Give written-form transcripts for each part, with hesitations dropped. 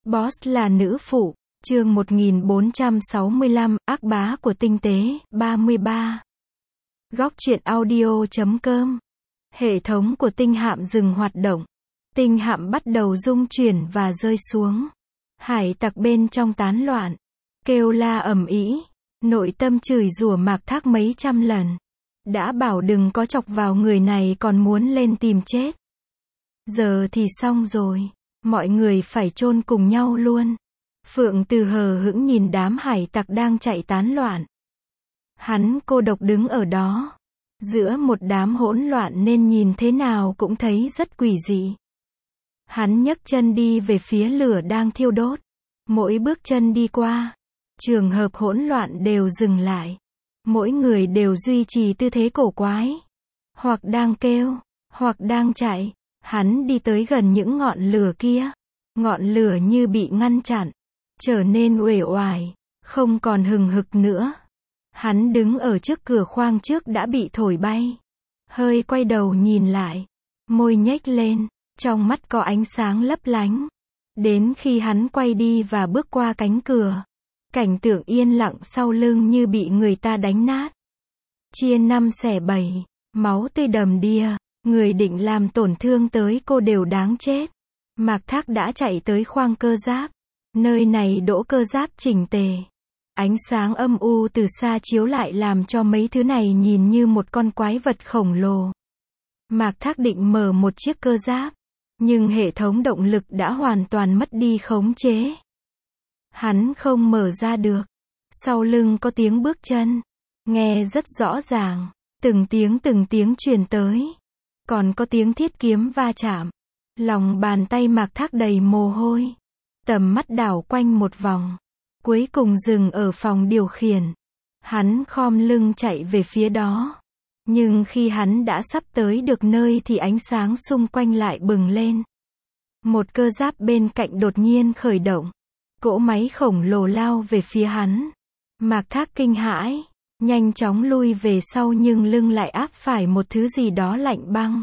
Boss là nữ phụ, chương 1465, ác bá của tinh tế, 33. Góc truyện audio.com. Hệ thống của tinh hạm dừng hoạt động. Tinh hạm bắt đầu rung chuyển và rơi xuống. Hải tặc bên trong tán loạn. Kêu la ầm ĩ. Nội tâm chửi rủa Mạc Thác mấy trăm lần. Đã bảo đừng có chọc vào người này còn muốn lên tìm chết. Giờ thì xong rồi. Mọi người phải chôn cùng nhau luôn. Phượng Từ hờ hững nhìn đám hải tặc đang chạy tán loạn. Hắn cô độc đứng ở đó. Giữa một đám hỗn loạn nên nhìn thế nào cũng thấy rất quỷ dị. Hắn nhấc chân đi về phía lửa đang thiêu đốt. Mỗi bước chân đi qua, trường hợp hỗn loạn đều dừng lại. Mỗi người đều duy trì tư thế cổ quái. Hoặc đang kêu, hoặc đang chạy. Hắn đi tới gần những ngọn lửa kia. Ngọn lửa như bị ngăn chặn, trở nên uể oải, không còn hừng hực nữa. Hắn đứng ở trước cửa khoang trước đã bị thổi bay. Hơi quay đầu nhìn lại, môi nhếch lên, trong mắt có ánh sáng lấp lánh. Đến khi hắn quay đi và bước qua cánh cửa, cảnh tượng yên lặng sau lưng như bị người ta đánh nát. Chia năm xẻ bảy, máu tươi đầm đìa, người định làm tổn thương tới cô đều đáng chết. Mạc Thác đã chạy tới khoang cơ giáp. Nơi này đỗ cơ giáp chỉnh tề. Ánh sáng âm u từ xa chiếu lại làm cho mấy thứ này nhìn như một con quái vật khổng lồ. Mạc Thác định mở một chiếc cơ giáp, nhưng hệ thống động lực đã hoàn toàn mất đi khống chế. Hắn không mở ra được. Sau lưng có tiếng bước chân, nghe rất rõ ràng, từng tiếng truyền tới. Còn có tiếng thiết kiếm va chạm. Lòng bàn tay Mạc Thác đầy mồ hôi. Tầm mắt đảo quanh một vòng. Cuối cùng dừng ở phòng điều khiển. Hắn khom lưng chạy về phía đó. Nhưng khi hắn đã sắp tới được nơi thì ánh sáng xung quanh lại bừng lên. Một cơ giáp bên cạnh đột nhiên khởi động. Cỗ máy khổng lồ lao về phía hắn. Mạc Thác kinh hãi, nhanh chóng lui về sau nhưng lưng lại áp phải một thứ gì đó lạnh băng.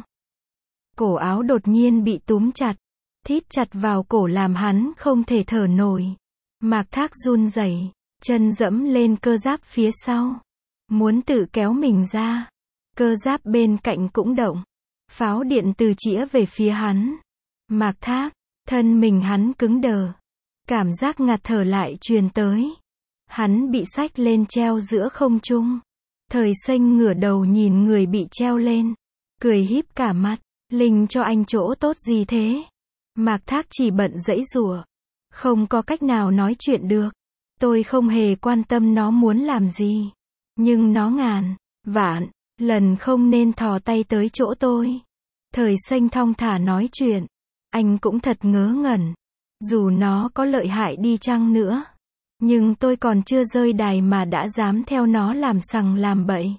Cổ áo đột nhiên bị túm chặt, thít chặt vào cổ làm hắn không thể thở nổi. Mạc Thác run rẩy, chân dẫm lên cơ giáp phía sau, muốn tự kéo mình ra. Cơ giáp bên cạnh cũng động, pháo điện từ chĩa về phía hắn. Mạc Thác, thân mình hắn cứng đờ, cảm giác ngạt thở lại truyền tới. Hắn bị xách lên treo giữa không trung. Thời Xanh ngửa đầu nhìn người bị treo lên, cười híp cả mắt. Linh cho anh chỗ tốt gì thế? Mạc Thác chỉ bận giãy giụa, không có cách nào nói chuyện được. Tôi không hề quan tâm nó muốn làm gì, nhưng nó ngàn vạn lần không nên thò tay tới chỗ tôi. Thời Xanh thong thả nói chuyện, anh cũng thật ngớ ngẩn. Dù nó có lợi hại đi chăng nữa, nhưng tôi còn chưa rơi đài mà đã dám theo nó làm sằng làm bậy.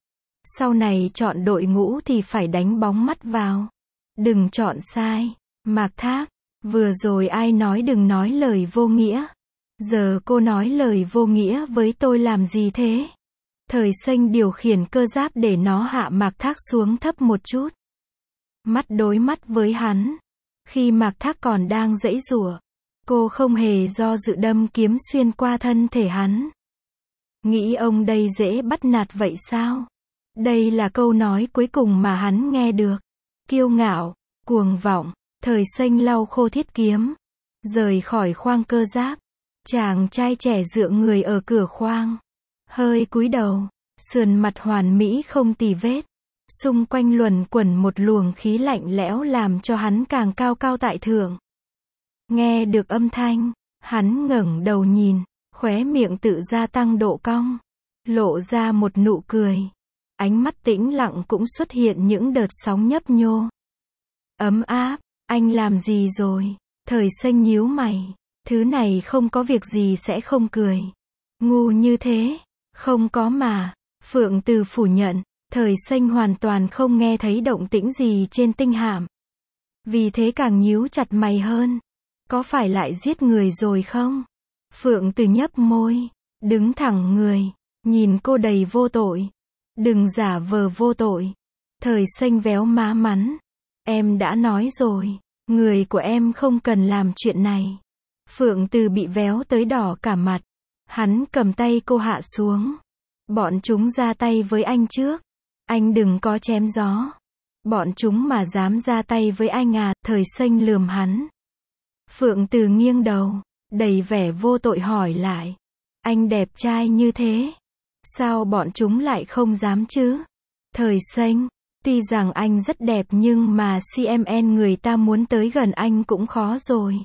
Sau này chọn đội ngũ thì phải đánh bóng mắt vào. Đừng chọn sai. Mạc Thác, vừa rồi ai nói đừng nói lời vô nghĩa. Giờ cô nói lời vô nghĩa với tôi làm gì thế? Thời Xanh điều khiển cơ giáp để nó hạ Mạc Thác xuống thấp một chút. Mắt đối mắt với hắn. Khi Mạc Thác còn đang giãy giụa, cô không hề do dự đâm kiếm xuyên qua thân thể hắn. Nghĩ ông đây dễ bắt nạt vậy sao? Đây là câu nói cuối cùng mà hắn nghe được. Kiêu ngạo, cuồng vọng, Thời Xanh lau khô thiết kiếm, rời khỏi khoang cơ giáp. Chàng trai trẻ dựa người ở cửa khoang, hơi cúi đầu, sườn mặt hoàn mỹ không tì vết. Xung quanh luẩn quẩn một luồng khí lạnh lẽo làm cho hắn càng cao cao tại thượng. Nghe được âm thanh, hắn ngẩng đầu nhìn, khóe miệng tự gia tăng độ cong, lộ ra một nụ cười. Ánh mắt tĩnh lặng cũng xuất hiện những đợt sóng nhấp nhô. Ấm áp, anh làm gì rồi? Thời Xanh nhíu mày, thứ này không có việc gì sẽ không cười. Ngu như thế, không có mà. Phượng Từ phủ nhận, Thời Xanh hoàn toàn không nghe thấy động tĩnh gì trên tinh hạm. Vì thế càng nhíu chặt mày hơn. Có phải lại giết người rồi không? Phượng Từ nhấp môi, đứng thẳng người, nhìn cô đầy vô tội. Đừng giả vờ vô tội. Thời Xanh véo má mắn. Em đã nói rồi, người của em không cần làm chuyện này. Phượng Từ bị véo tới đỏ cả mặt. Hắn cầm tay cô hạ xuống. Bọn chúng ra tay với anh trước. Anh đừng có chém gió. Bọn chúng mà dám ra tay với anh à, Thời Xanh lườm hắn. Phượng Từ nghiêng đầu, đầy vẻ vô tội hỏi lại. Anh đẹp trai như thế. Sao bọn chúng lại không dám chứ? Thời Xanh, tuy rằng anh rất đẹp nhưng mà CMN người ta muốn tới gần anh cũng khó rồi.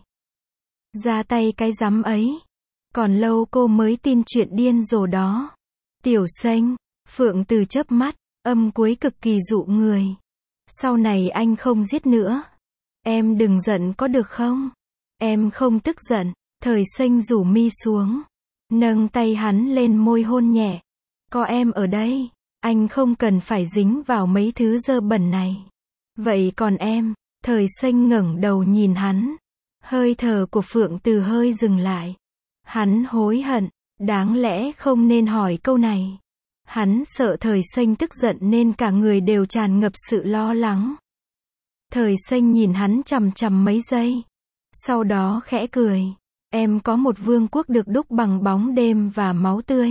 Ra tay cái rắm ấy. Còn lâu cô mới tin chuyện điên rồ đó. Tiểu Xanh, Phượng Từ chớp mắt, âm cuối cực kỳ dụ người. Sau này anh không giết nữa. Em đừng giận có được không? Em không tức giận. Thời Xanh rủ mi xuống. Nâng tay hắn lên môi hôn nhẹ. Có em ở đây. Anh không cần phải dính vào mấy thứ dơ bẩn này. Vậy còn em? Thời Xanh ngẩng đầu nhìn hắn. Hơi thở của Phượng Từ hơi dừng lại. Hắn hối hận. Đáng lẽ không nên hỏi câu này. Hắn sợ Thời Xanh tức giận nên cả người đều tràn ngập sự lo lắng. Thời Xanh nhìn hắn chằm chằm mấy giây. Sau đó khẽ cười. Em có một vương quốc được đúc bằng bóng đêm và máu tươi.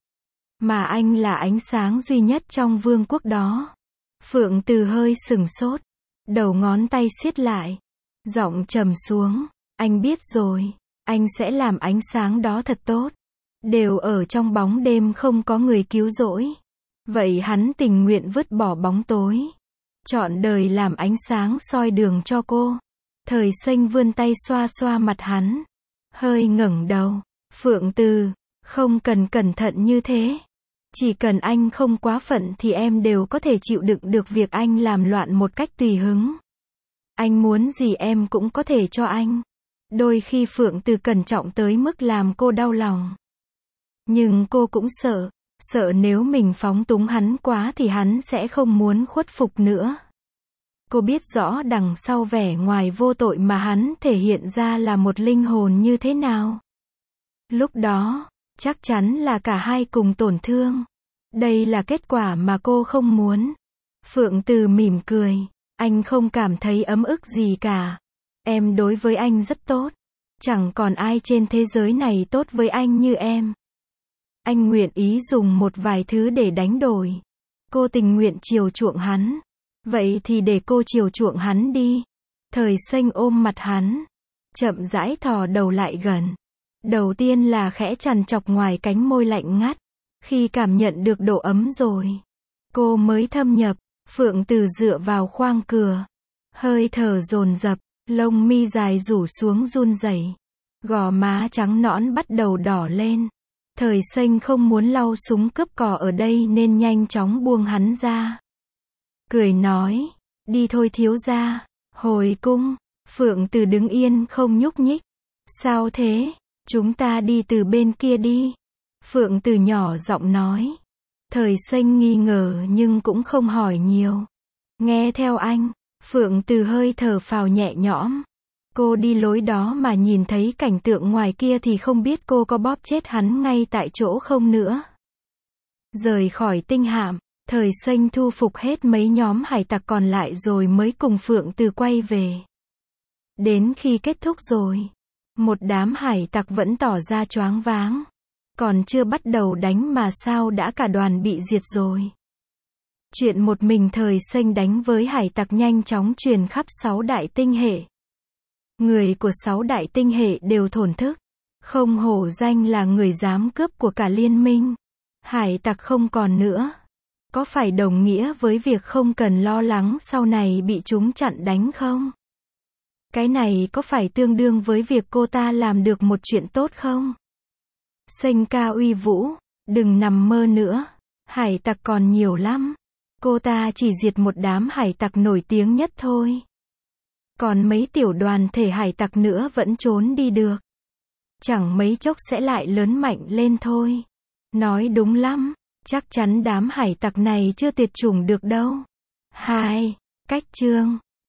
Mà anh là ánh sáng duy nhất trong vương quốc đó. Phượng Từ hơi sửng sốt. Đầu ngón tay siết lại. Giọng trầm xuống. Anh biết rồi. Anh sẽ làm ánh sáng đó thật tốt. Đều ở trong bóng đêm không có người cứu rỗi. Vậy hắn tình nguyện vứt bỏ bóng tối. Chọn đời làm ánh sáng soi đường cho cô. Thời Xanh vươn tay xoa xoa mặt hắn. Hơi ngẩng đầu. Phượng Từ, không cần cẩn thận như thế. Chỉ cần anh không quá phận thì em đều có thể chịu đựng được việc anh làm loạn một cách tùy hứng. Anh muốn gì em cũng có thể cho anh. Đôi khi Phượng Từ cẩn trọng tới mức làm cô đau lòng. Nhưng cô cũng sợ nếu mình phóng túng hắn quá thì hắn sẽ không muốn khuất phục nữa. Cô biết rõ đằng sau vẻ ngoài vô tội mà hắn thể hiện ra là một linh hồn như thế nào. Lúc đó, chắc chắn là cả hai cùng tổn thương. Đây là kết quả mà cô không muốn. Phượng Từ mỉm cười. Anh không cảm thấy ấm ức gì cả. Em đối với anh rất tốt. Chẳng còn ai trên thế giới này tốt với anh như em. Anh nguyện ý dùng một vài thứ để đánh đổi. Cô tình nguyện chiều chuộng hắn. Vậy thì để cô chiều chuộng hắn đi. Thời Xanh ôm mặt hắn. Chậm rãi thò đầu lại gần. Đầu tiên là khẽ chằn chọc ngoài cánh môi lạnh ngắt. Khi cảm nhận được độ ấm rồi, cô mới thâm nhập. Phượng Từ dựa vào khoang cửa. Hơi thở dồn dập, lông mi dài rủ xuống run rẩy. Gò má trắng nõn bắt đầu đỏ lên. Thời Xanh không muốn lau súng cướp cò ở đây nên nhanh chóng buông hắn ra. Cười nói, đi thôi thiếu gia. Hồi cung. Phượng Từ đứng yên không nhúc nhích. Sao thế? Chúng ta đi từ bên kia đi. Phượng Từ nhỏ giọng nói. Thời Xanh nghi ngờ nhưng cũng không hỏi nhiều. Nghe theo anh. Phượng Từ hơi thở phào nhẹ nhõm. Cô đi lối đó mà nhìn thấy cảnh tượng ngoài kia thì không biết cô có bóp chết hắn ngay tại chỗ không nữa. Rời khỏi tinh hạm, Thời Xanh thu phục hết mấy nhóm hải tặc còn lại rồi mới cùng Phượng Từ quay về. Đến khi kết thúc rồi, một đám hải tặc vẫn tỏ ra choáng váng. Còn chưa bắt đầu đánh mà sao đã cả đoàn bị diệt rồi. Chuyện một mình Thời Xanh đánh với hải tặc nhanh chóng truyền khắp 6 đại tinh hệ. Người của 6 đại tinh hệ đều thổn thức. Không hổ danh là người dám cướp của cả liên minh. Hải tặc không còn nữa. Có phải đồng nghĩa với việc không cần lo lắng sau này bị chúng chặn đánh không? Cái này có phải tương đương với việc cô ta làm được một chuyện tốt không? Xanh ca uy vũ, đừng nằm mơ nữa. Hải tặc còn nhiều lắm. Cô ta chỉ diệt một đám hải tặc nổi tiếng nhất thôi. Còn mấy tiểu đoàn thể hải tặc nữa vẫn trốn đi được. Chẳng mấy chốc sẽ lại lớn mạnh lên thôi. Nói đúng lắm, chắc chắn đám hải tặc này chưa tuyệt chủng được đâu. 2. Cách chương